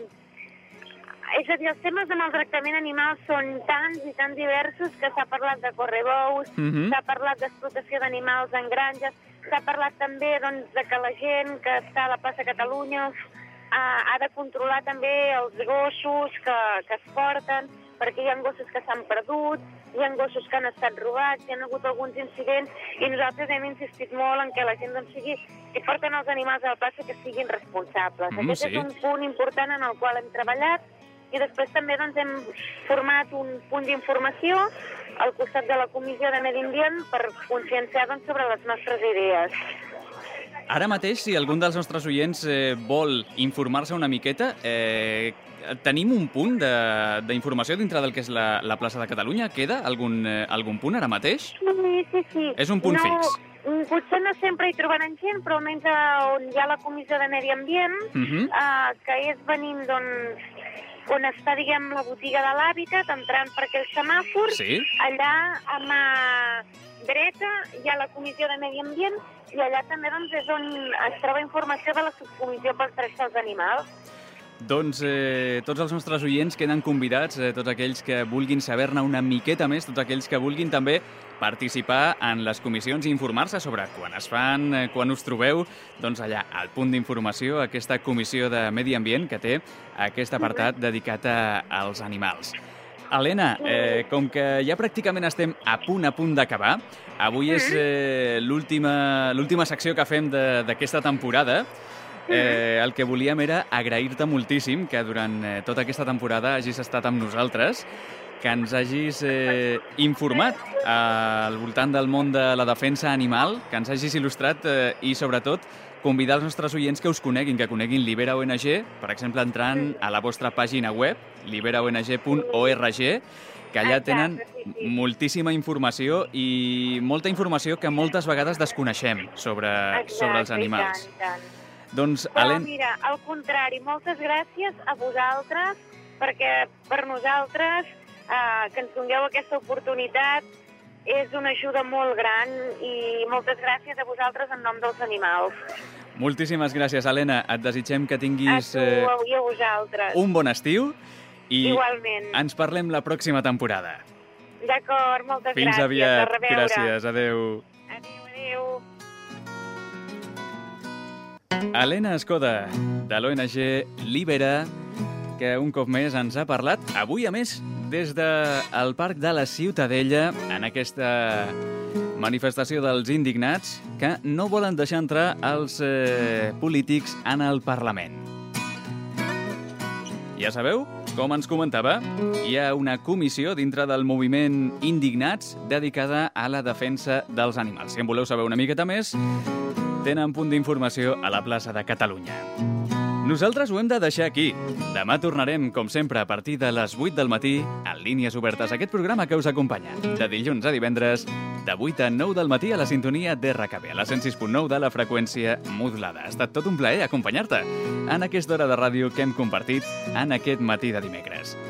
és a dir, els temes de maltractament animal són tants i tan diversos que s'ha parlat de correbous, s'ha parlat d'explotació d'animals en granges, s'ha parlat també doncs, de que la gent que està a la plaça Catalunya ha de controlar també els gossos que es porten, perquè hi ha gossos que s'han perdut, hi ha gossos que han estat robats, hi ha hagut alguns incidents, i nosaltres hem insistit molt en que la gent doncs, si porten els animals a la plaça, que siguin responsables. Aquest és un punt important en el qual hem treballat, i després també doncs, hem format un punt d'informació al costat de la Comissió de Medi Ambient per conscienciar doncs, sobre les nostres idees. Ara mateix, si algun dels nostres oients vol informar-se una miqueta, tenim un punt d'informació dintre del que és la plaça de Catalunya? Queda algun punt ara mateix? Sí. És un punt fix? Potser no sempre hi trobaran gent, però almenys on hi ha la Comissió de Medi Ambient, que és venint on està, diguem, la botiga de l'Hàbitat, entrant per aquell semàfor, allà a mà dreta hi ha la Comissió de Medi Ambient, i allà també doncs, és on es troba informació de la subcomissió pels drets dels animals. Doncs tots els nostres oients queden convidats, tots aquells que vulguin saber-ne una miqueta més, tots aquells que vulguin també participar en les comissions i informar-se sobre quan es fan, quan us trobeu, doncs allà, al punt d'informació, aquesta comissió de Medi Ambient que té aquest apartat dedicat als animals. Helena, com que ja pràcticament estem a punt d'acabar, avui és l'última secció que fem d'aquesta temporada. El que volíem era agrair-te moltíssim que durant tota aquesta temporada hagis estat amb nosaltres, que ens hagis informat al voltant del món de la defensa animal, que ens hagis il·lustrat i, sobretot, convidar els nostres oients que us coneguin, que coneguin Libera ONG, per exemple, entrant a la vostra pàgina web, liberaong.org, que allà tenen moltíssima informació i molta informació que moltes vegades desconeixem sobre els animals. Doncs, però mira, al contrari, moltes gràcies a vosaltres, perquè per nosaltres que ens dongueu aquesta oportunitat és una ajuda molt gran, i moltes gràcies a vosaltres en nom dels animals. Moltíssimes gràcies, Helena. Et desitgem que tinguis a vosaltres un bon estiu i igualment ens parlem la pròxima temporada. D'acord, moltes gràcies. Fins aviat. Gràcies, adeu. Adeu. Helena Escoda, de l'ONG Libera, que un cop més ens ha parlat, avui a més, des del Parc de la Ciutadella, en aquesta manifestació dels indignats que no volen deixar entrar els polítics en el Parlament. Ja sabeu, com ens comentava, hi ha una comissió dintre del moviment Indignats dedicada a la defensa dels animals. Si en voleu saber una miqueta més, tenen punt d'informació a la plaça de Catalunya. Nosaltres ho hem de deixar aquí. Demà tornarem, com sempre, a partir de les 8 del matí, en Línies Obertes, aquest programa que us acompanya. De dilluns a divendres, de 8 a 9 del matí a la sintonia d'RKB, a la 106.9 de la freqüència modulada. Ha estat tot un plaer acompanyar-te en aquesta hora de ràdio que hem compartit en aquest matí de dimecres.